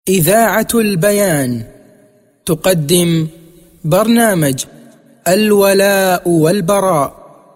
إذاعة البيان تقدم برنامج الولاء والبراء.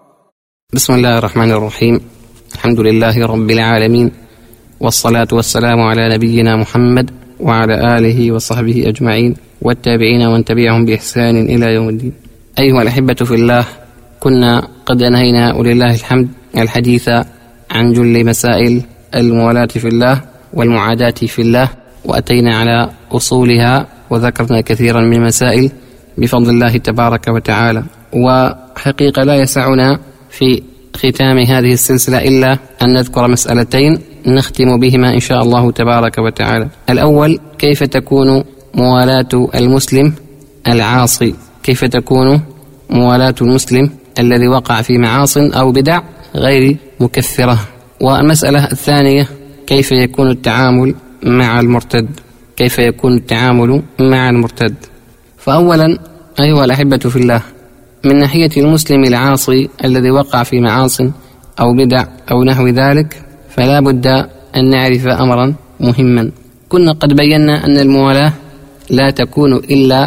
بسم الله الرحمن الرحيم. الحمد لله رب العالمين، والصلاة والسلام على نبينا محمد وعلى آله وصحبه أجمعين والتابعين ومن تبعهم بإحسان إلى يوم الدين. أيها الأحبة في الله، كنا قد أنهينا ولله الحمد الحديث عن جل مسائل الموالاة في الله والمعاداة في الله، وأتينا على أصولها وذكرنا كثيرا من المسائل بفضل الله تبارك وتعالى. وحقيقة لا يسعنا في ختام هذه السلسلة إلا أن نذكر مسألتين نختم بهما إن شاء الله تبارك وتعالى. الأول، كيف تكون موالاة المسلم العاصي؟ كيف تكون موالاة المسلم الذي وقع في معاصٍ أو بدع غير مكفرة؟ والمسألة الثانية، كيف يكون التعامل مع المرتد؟ كيف يكون التعامل مع المرتد؟ فأولا أيها الأحبة في الله، من ناحية المسلم العاصي الذي وقع في معاصٍ أو بدع أو نحو ذلك، فلا بد أن نعرف أمرا مهما. كنا قد بينا أن الموالاة لا تكون إلا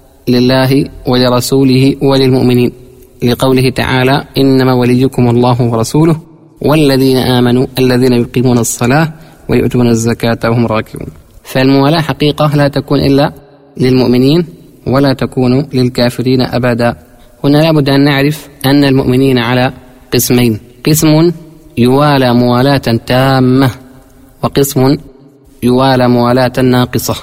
لله ولرسوله وللمؤمنين، لقوله تعالى: إنما وليكم الله ورسوله والذين آمنوا الذين يقيمون الصلاة ويؤتون الزكاة وهم راكعون. فالموالاة حقيقة لا تكون إلا للمؤمنين ولا تكون للكافرين أبدا. هنا لابد أن نعرف أن المؤمنين على قسمين: قسم يوالى موالاة تامة، وقسم يوالى موالاة ناقصة.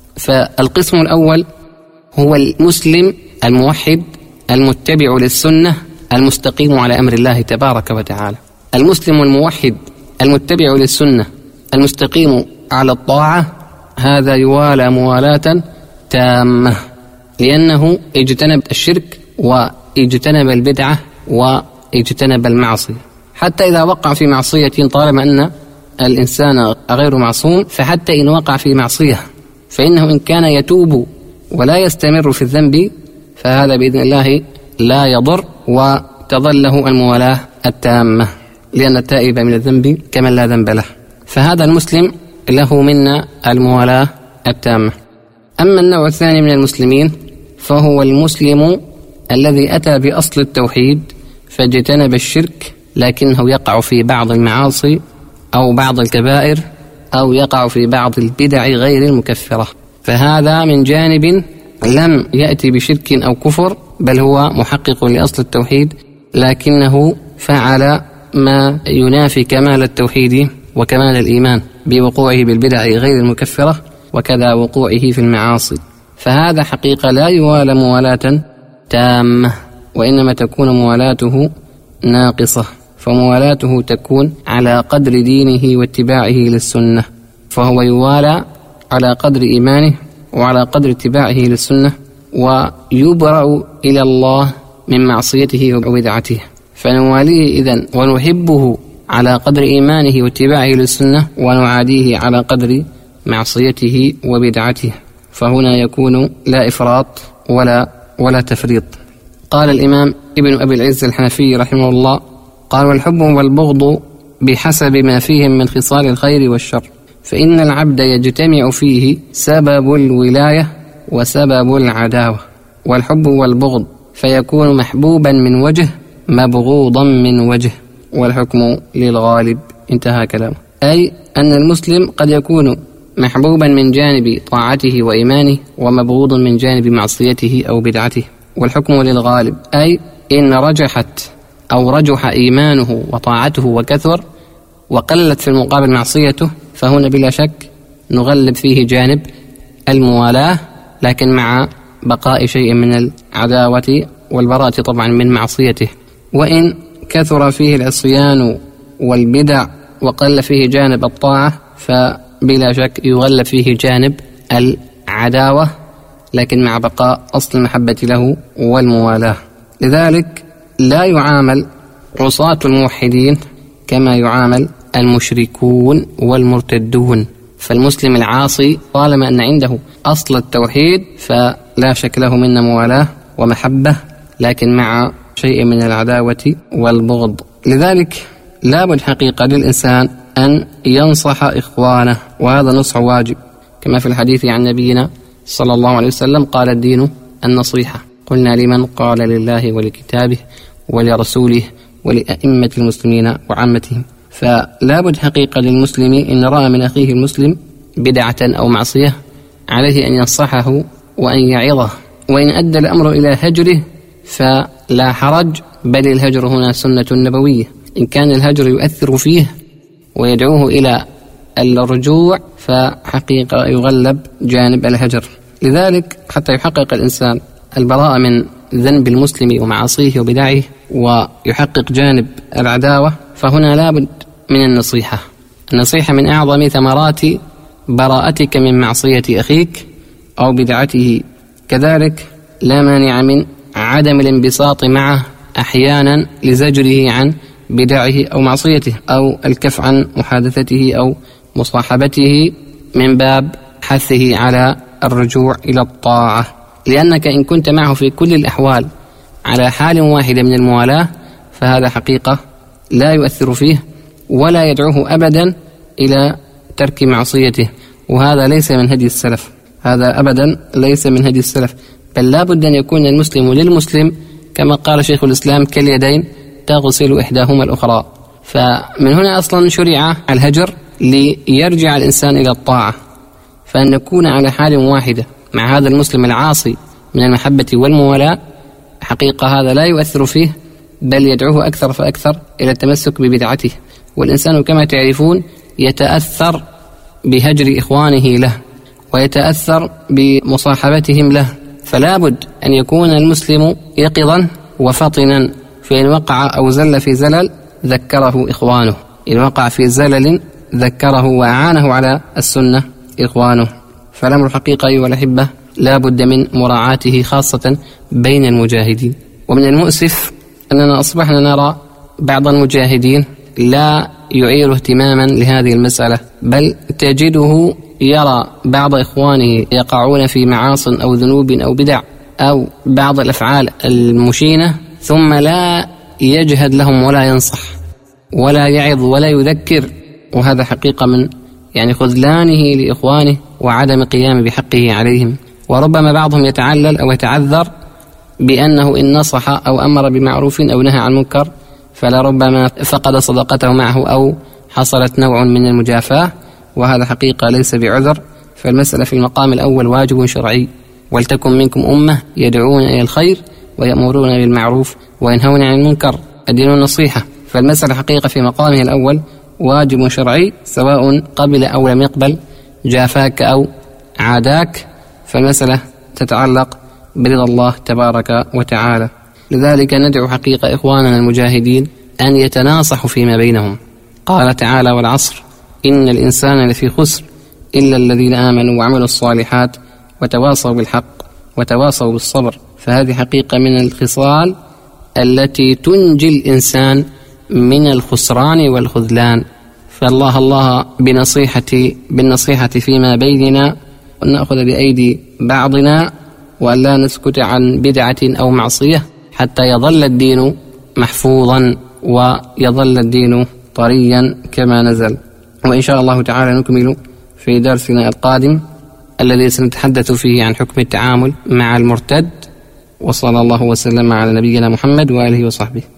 فالقسم الأول هو المسلم الموحد المتبع للسنة المستقيم على أمر الله تبارك وتعالى. المسلم الموحد المتبع للسنة المستقيم على الطاعة، هذا يوالى موالاة تامة، لأنه اجتنب الشرك واجتنب البدعة واجتنب المعصية. حتى إذا وقع في معصية، طالما أن الإنسان غير معصوم، فحتى إن وقع في معصية فإنه إن كان يتوب ولا يستمر في الذنب، فهذا بإذن الله لا يضر وتظل له الموالاة التامة، لأن التائب من الذنب كمن لا ذنب له. فهذا المسلم له منا الموالاة التامة. أما النوع الثاني من المسلمين، فهو المسلم الذي أتى بأصل التوحيد فاجتنب الشرك، لكنه يقع في بعض المعاصي أو بعض الكبائر أو يقع في بعض البدع غير المكفرة، فهذا من جانب لم يأتي بشرك أو كفر، بل هو محقق لأصل التوحيد، لكنه فعل ما ينافي كمال التوحيد وكمال الإيمان بوقوعه بالبدع غير المكفرة، وكذا وقوعه في المعاصي. فهذا حقيقة لا يوالى موالاة تامة، وإنما تكون موالاته ناقصة. فموالاته تكون على قدر دينه واتباعه للسنة، فهو يوالى على قدر إيمانه وعلى قدر اتباعه للسنة، ويبرأ إلى الله من معصيته وبدعته. فنواليه إذن ونحبه على قدر إيمانه واتباعه للسنة، ونعاديه على قدر معصيته وبدعته. فهنا يكون لا إفراط ولا تفريط. قال الإمام ابن أبي العز الحنفي رحمه الله، قال: والحب والبغض بحسب ما فيهم من خصال الخير والشر، فإن العبد يجتمع فيه سبب الولاية وسبب العداوة. والحب والبغض فيكون محبوبا من وجه مبغوضا من وجه، والحكم للغالب. انتهى كلامه. أي أن المسلم قد يكون محبوبا من جانب طاعته وإيمانه، ومبغوض من جانب معصيته أو بدعته، والحكم للغالب. أي إن رجحت أو رجح إيمانه وطاعته وكثر، وقلت في المقابل معصيته، فهنا بلا شك نغلب فيه جانب الموالاة، لكن مع بقاء شيء من العداوة والبراءة طبعا من معصيته. وإن كثر فيه العصيان والبدع وقل فيه جانب الطاعة، فبلا شك يغلب فيه جانب العداوة، لكن مع بقاء أصل المحبة له والموالاة. لذلك لا يعامل عصاة الموحدين كما يعامل المشركون والمرتدون. فالمسلم العاصي طالما أن عنده أصل التوحيد، فلا شك له منا موالاة ومحبة، لكن مع شيء من العداوة والبغض. لذلك لا بد حقيقة للإنسان أن ينصح إخوانه، وهذا نصح واجب، كما في الحديث عن نبينا صلى الله عليه وسلم قال الدين النصيحة. قلنا لمن؟ قال لله ولكتابه ولرسوله ولأئمة المسلمين وعامتهم. فلا بد حقيقة للمسلم إن رأى من أخيه المسلم بدعة أو معصية عليه أن ينصحه وأن يعظه، وإن أدى الأمر إلى هجره فلا حرج، بل الهجر هنا سنة نبوية. إن كان الهجر يؤثر فيه ويدعوه إلى الرجوع فحقيقة يغلب جانب الهجر. لذلك حتى يحقق الإنسان البراءة من ذنب المسلم ومعاصيه وبدعه ويحقق جانب العداوة، فهنا لابد من النصيحة. النصيحة من أعظم ثمرات براءتك من معصية أخيك أو بدعته. كذلك لا مانع من عدم الانبساط معه أحيانا لزجره عن بدعه أو معصيته، أو الكف عن محادثته أو مصاحبته من باب حثه على الرجوع إلى الطاعة. لأنك إن كنت معه في كل الأحوال على حال واحدة من الموالاة فهذا حقيقة لا يؤثر فيه ولا يدعوه أبدا إلى ترك معصيته، وهذا ليس من هدي السلف، هذا أبدا ليس من هدي السلف. بل لا بد أن يكون المسلم للمسلم كما قال شيخ الإسلام كاليدين تغسل إحداهما الأخرى. فمن هنا أصلا شرع الهجر ليرجع الإنسان إلى الطاعة، فأن نكون على حال واحدة مع هذا المسلم العاصي من المحبة والموالاة حقيقة هذا لا يؤثر فيه، بل يدعوه أكثر فأكثر إلى التمسك ببدعته. والإنسان كما تعرفون يتأثر بهجر إخوانه له ويتأثر بمصاحبتهم له، فلا بد أن يكون المسلم يقظا وفطنا، فإن وقع أو زل في زلل ذكره إخوانه، إن وقع في زلل ذكره وأعانه على السنة إخوانه. فالأمر الحقيقة أيها الأحبة لا بد من مراعاته خاصة بين المجاهدين. ومن المؤسف أننا أصبحنا نرى بعض المجاهدين لا يعير اهتماما لهذه المسألة، بل تجده يرى بعض إخوانه يقعون في معاصٍ أو ذنوب أو بدع أو بعض الأفعال المشينة ثم لا يجهد لهم ولا ينصح ولا يعظ ولا يذكر، وهذا حقيقة من خذلانه لإخوانه وعدم قيام بحقه عليهم. وربما بعضهم يتعلل أو يتعذر بأنه إن نصح أو أمر بمعروف أو نهى عن منكر فلربما فقد صداقته معه أو حصلت نوع من المجافاة، وهذا حقيقة ليس بعذر. فالمسألة في المقام الأول واجب شرعي، ولتكن منكم أمة يدعون إلى الخير ويأمرون بالمعروف وينهون عن المنكر، الدين النصيحة. فالمسألة حقيقة في مقامه الأول واجب شرعي، سواء قبل أو لم يقبل، جافاك أو عاداك، فالمسألة تتعلق برضا الله تبارك وتعالى. لذلك ندعو حقيقة إخواننا المجاهدين أن يتناصحوا فيما بينهم. قال تعالى: والعصر إن الإنسان لفي خسر إلا الذين آمنوا وعملوا الصالحات وتواصوا بالحق وتواصوا بالصبر. فهذه حقيقة من الخصال التي تنجي الإنسان من الخسران والخذلان. فالله بالنصيحة فيما بيننا، ونأخذ بأيدي بعضنا، وأن لا نسكت عن بدعة أو معصية حتى يظل الدين محفوظا ويظل الدين طريا كما نزل. وإن شاء الله تعالى نكمل في درسنا القادم الذي سنتحدث فيه عن حكم التعامل مع المرتد. وصلى الله وسلم على نبينا محمد وآله وصحبه.